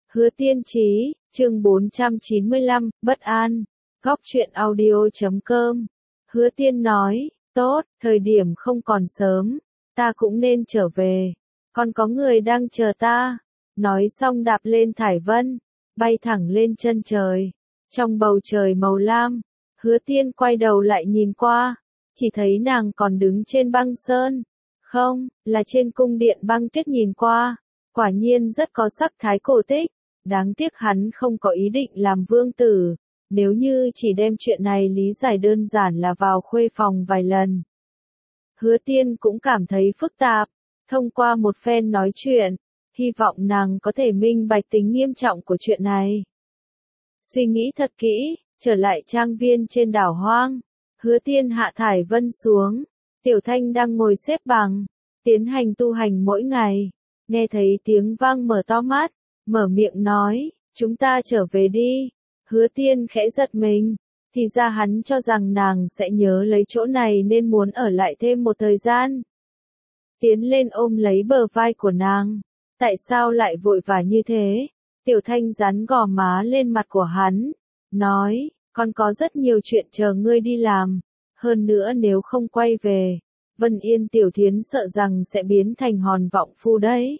Hứa Tiên Chí, chương 495, bất an. Góc truyện audio.com. Hứa Tiên nói, tốt, thời điểm không còn sớm, ta cũng nên trở về. Còn có người đang chờ ta. Nói xong đạp lên thải vân, bay thẳng lên chân trời. Trong bầu trời màu lam, Hứa Tiên quay đầu lại nhìn qua, chỉ thấy nàng còn đứng trên băng sơn. Không, là trên cung điện băng tuyết nhìn qua. Quả nhiên rất có sắc thái cổ tích. Đáng tiếc hắn không có ý định làm vương tử. Nếu như chỉ đem chuyện này lý giải đơn giản là vào khuê phòng vài lần. Hứa Tiên cũng cảm thấy phức tạp. Thông qua một phen nói chuyện, hy vọng nàng có thể minh bạch tính nghiêm trọng của chuyện này. Suy nghĩ thật kỹ, trở lại trang viên trên đảo hoang. Hứa Tiên hạ thải vân xuống. Tiểu Thanh đang ngồi xếp bằng, tiến hành tu hành mỗi ngày. Nghe thấy tiếng vang mở to mắt, mở miệng nói, chúng ta trở về đi. Hứa Tiên khẽ giật mình, thì ra hắn cho rằng nàng sẽ nhớ lấy chỗ này nên muốn ở lại thêm một thời gian. Tiến lên ôm lấy bờ vai của nàng, tại sao lại vội vã như thế? Tiểu Thanh dán gò má lên mặt của hắn, nói, con có rất nhiều chuyện chờ ngươi đi làm, hơn nữa nếu không quay về, Vân Yên Tiểu Thiến sợ rằng sẽ biến thành hòn vọng phu đấy.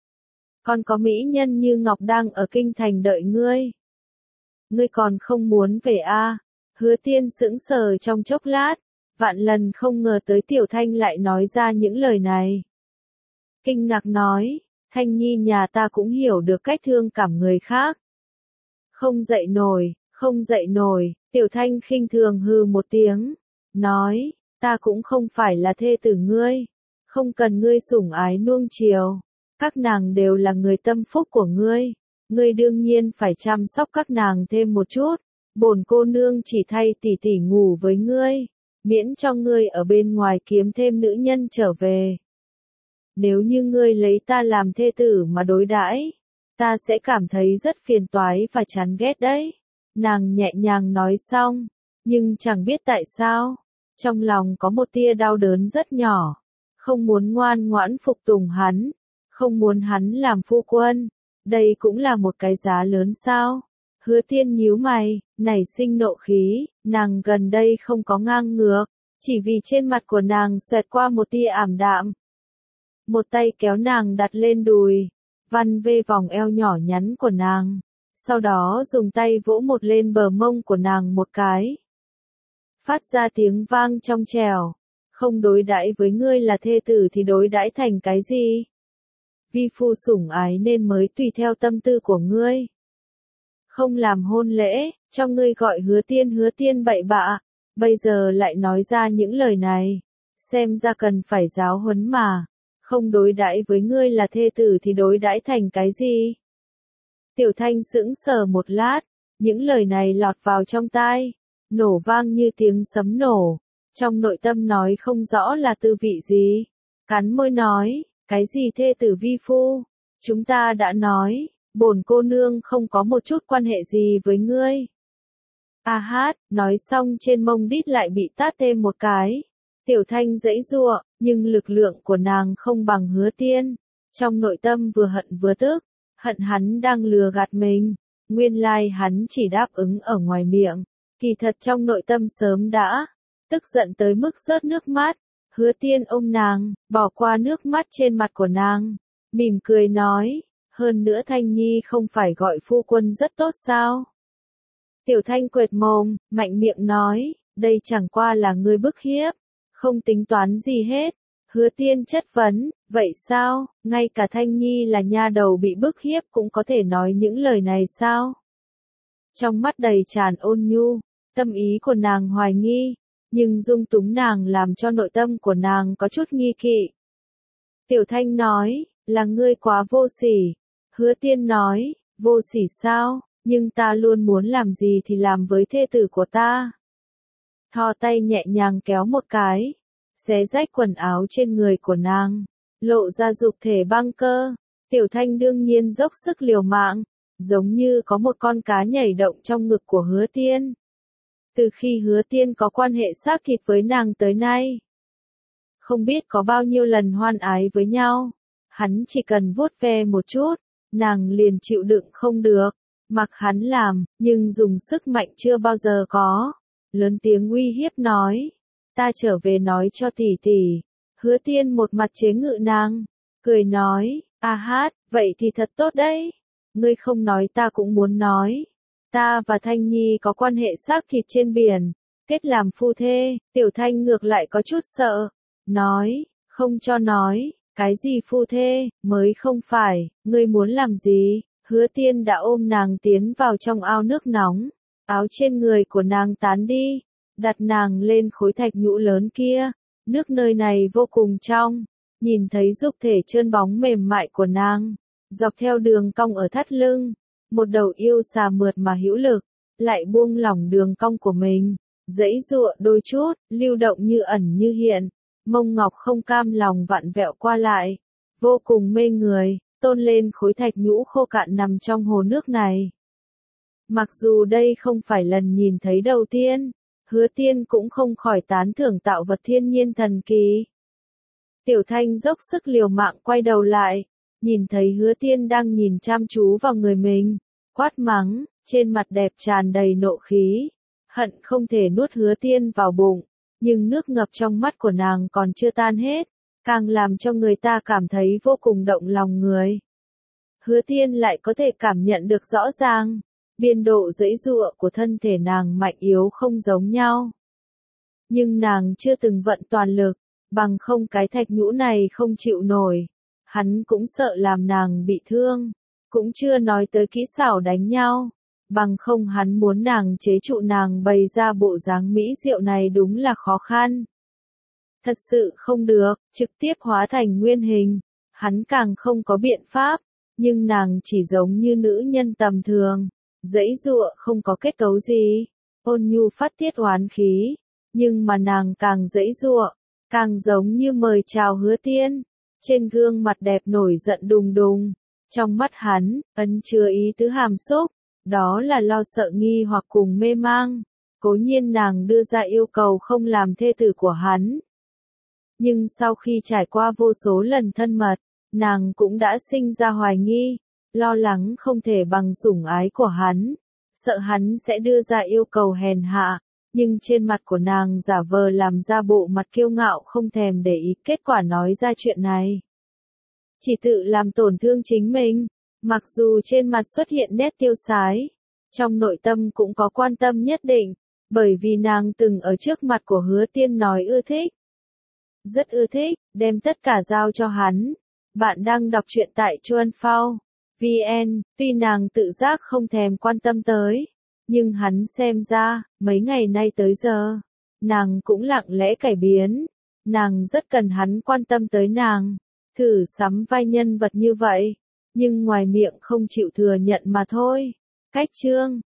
Còn có mỹ nhân như Ngọc đang ở kinh thành đợi ngươi. Ngươi còn không muốn về à? Hứa Tiên sững sờ trong chốc lát, vạn lần không ngờ tới Tiểu Thanh lại nói ra những lời này. Kinh ngạc nói, Thanh Nhi nhà ta cũng hiểu được cách thương cảm người khác. Không dậy nổi, không dậy nổi, Tiểu Thanh khinh thường hừ một tiếng, nói, ta cũng không phải là thê tử ngươi, không cần ngươi sủng ái nuông chiều. Các nàng đều là người tâm phúc của ngươi, ngươi đương nhiên phải chăm sóc các nàng thêm một chút. Bổn cô nương chỉ thay tỷ tỷ ngủ với ngươi, miễn cho ngươi ở bên ngoài kiếm thêm nữ nhân trở về. Nếu như ngươi lấy ta làm thê tử mà đối đãi, ta sẽ cảm thấy rất phiền toái và chán ghét đấy. Nàng nhẹ nhàng nói xong, nhưng chẳng biết tại sao, trong lòng có một tia đau đớn rất nhỏ, không muốn ngoan ngoãn phục tùng hắn. Không muốn hắn làm phu quân, đây cũng là một cái giá lớn sao? Hứa Tiên nhíu mày, nảy sinh nộ khí, nàng gần đây không có ngang ngược, chỉ vì trên mặt của nàng xoẹt qua một tia ảm đạm. Một tay kéo nàng đặt lên đùi, văn vê vòng eo nhỏ nhắn của nàng, sau đó dùng tay vỗ một lên bờ mông của nàng một cái. Phát ra tiếng vang trong trẻo, không đối đãi với ngươi là thê tử thì đối đãi thành cái gì? Vi phu sủng ái nên mới tùy theo tâm tư của ngươi. Không làm hôn lễ, cho ngươi gọi Hứa Tiên bậy bạ, bây giờ lại nói ra những lời này, xem ra cần phải giáo huấn mà, không đối đãi với ngươi là thê tử thì đối đãi thành cái gì? Tiểu Thanh sững sờ một lát, những lời này lọt vào trong tai, nổ vang như tiếng sấm nổ, trong nội tâm nói không rõ là tư vị gì, cắn môi nói. Cái gì thê tử vi phu? Chúng ta đã nói, bổn cô nương không có một chút quan hệ gì với ngươi. A hát, nói xong trên mông đít lại bị tát thêm một cái. Tiểu Thanh giãy giụa, nhưng lực lượng của nàng không bằng Hứa Tiên. Trong nội tâm vừa hận vừa tức, hận hắn đang lừa gạt mình. Nguyên lai hắn chỉ đáp ứng ở ngoài miệng, kỳ thật trong nội tâm sớm đã tức giận tới mức rớt nước mắt. Hứa Tiên ôm nàng, bỏ qua nước mắt trên mặt của nàng, mỉm cười nói, hơn nữa Thanh Nhi không phải gọi phu quân rất tốt sao? Tiểu Thanh quệt mồm, mạnh miệng nói, đây chẳng qua là ngươi bức hiếp, không tính toán gì hết. Hứa Tiên chất vấn, vậy sao, ngay cả Thanh Nhi là nha đầu bị bức hiếp cũng có thể nói những lời này sao? Trong mắt đầy tràn ôn nhu, tâm ý của nàng hoài nghi. Nhưng dung túng nàng làm cho nội tâm của nàng có chút nghi kỵ. Tiểu Thanh nói, là ngươi quá vô sỉ. Hứa Tiên nói, vô sỉ sao, nhưng ta luôn muốn làm gì thì làm với thê tử của ta. Thò tay nhẹ nhàng kéo một cái, xé rách quần áo trên người của nàng, lộ ra dục thể băng cơ. Tiểu Thanh đương nhiên dốc sức liều mạng, giống như có một con cá nhảy động trong ngực của Hứa Tiên. Từ khi Hứa Tiên có quan hệ xác thịt với nàng tới nay, không biết có bao nhiêu lần hoan ái với nhau, hắn chỉ cần vuốt ve một chút, nàng liền chịu đựng không được, mặc hắn làm, nhưng dùng sức mạnh chưa bao giờ có. Lớn tiếng uy hiếp nói, ta trở về nói cho tỷ tỷ. Hứa Tiên một mặt chế ngự nàng, cười nói, a hát, vậy thì thật tốt đấy. Ngươi không nói ta cũng muốn nói. Ta và Thanh Nhi có quan hệ xác thịt trên biển, kết làm phu thê. Tiểu Thanh ngược lại có chút sợ, nói, không cho nói, cái gì phu thê, mới không phải, ngươi muốn làm gì? Hứa Tiên đã ôm nàng tiến vào trong ao nước nóng, áo trên người của nàng tán đi, đặt nàng lên khối thạch nhũ lớn kia. Nước nơi này vô cùng trong, nhìn thấy dục thể trơn bóng mềm mại của nàng, dọc theo đường cong ở thắt lưng, một đầu yêu xà mượt mà hữu lực, lại buông lỏng đường cong của mình, giãy giụa đôi chút, lưu động như ẩn như hiện, mông ngọc không cam lòng vặn vẹo qua lại, vô cùng mê người, tôn lên khối thạch nhũ khô cạn nằm trong hồ nước này. Mặc dù đây không phải lần nhìn thấy đầu tiên, Hứa Tiên cũng không khỏi tán thưởng tạo vật thiên nhiên thần kỳ. Tiểu Thanh dốc sức liều mạng quay đầu lại, nhìn thấy Hứa Tiên đang nhìn chăm chú vào người mình, quát mắng, trên mặt đẹp tràn đầy nộ khí, hận không thể nuốt Hứa Tiên vào bụng, nhưng nước ngập trong mắt của nàng còn chưa tan hết, càng làm cho người ta cảm thấy vô cùng động lòng người. Hứa Tiên lại có thể cảm nhận được rõ ràng, biên độ giãy giụa của thân thể nàng mạnh yếu không giống nhau. Nhưng nàng chưa từng vận toàn lực, bằng không cái thạch nhũ này không chịu nổi. Hắn cũng sợ làm nàng bị thương, cũng chưa nói tới kỹ xảo đánh nhau. Bằng không hắn muốn nàng chế trụ nàng bày ra bộ dáng mỹ diệu này đúng là khó khăn. Thật sự không được, trực tiếp hóa thành nguyên hình, hắn càng không có biện pháp, nhưng nàng chỉ giống như nữ nhân tầm thường, giãy giụa không có kết cấu gì, ôn nhu phát tiết oán khí, nhưng mà nàng càng giãy giụa, càng giống như mời chào Hứa Tiên. Trên gương mặt đẹp nổi giận đùng đùng, trong mắt hắn, ẩn chứa ý tứ hàm xúc, đó là lo sợ nghi hoặc cùng mê mang. Cố nhiên nàng đưa ra yêu cầu không làm thê tử của hắn. Nhưng sau khi trải qua vô số lần thân mật, nàng cũng đã sinh ra hoài nghi, lo lắng không thể bằng sủng ái của hắn, sợ hắn sẽ đưa ra yêu cầu hèn hạ, nhưng trên mặt của nàng giả vờ làm ra bộ mặt kiêu ngạo không thèm để ý, kết quả nói ra chuyện này. Chỉ tự làm tổn thương chính mình, mặc dù trên mặt xuất hiện nét tiêu sái, trong nội tâm cũng có quan tâm nhất định, bởi vì nàng từng ở trước mặt của Hứa Tiên nói ưa thích. Rất ưa thích, đem tất cả giao cho hắn. Bạn đang đọc truyện tại Chuanphao.vn, tuy nàng tự giác không thèm quan tâm tới, nhưng hắn xem ra, mấy ngày nay tới giờ, nàng cũng lặng lẽ cải biến. Nàng rất cần hắn quan tâm tới nàng, thử sắm vai nhân vật như vậy, nhưng ngoài miệng không chịu thừa nhận mà thôi. Cách chương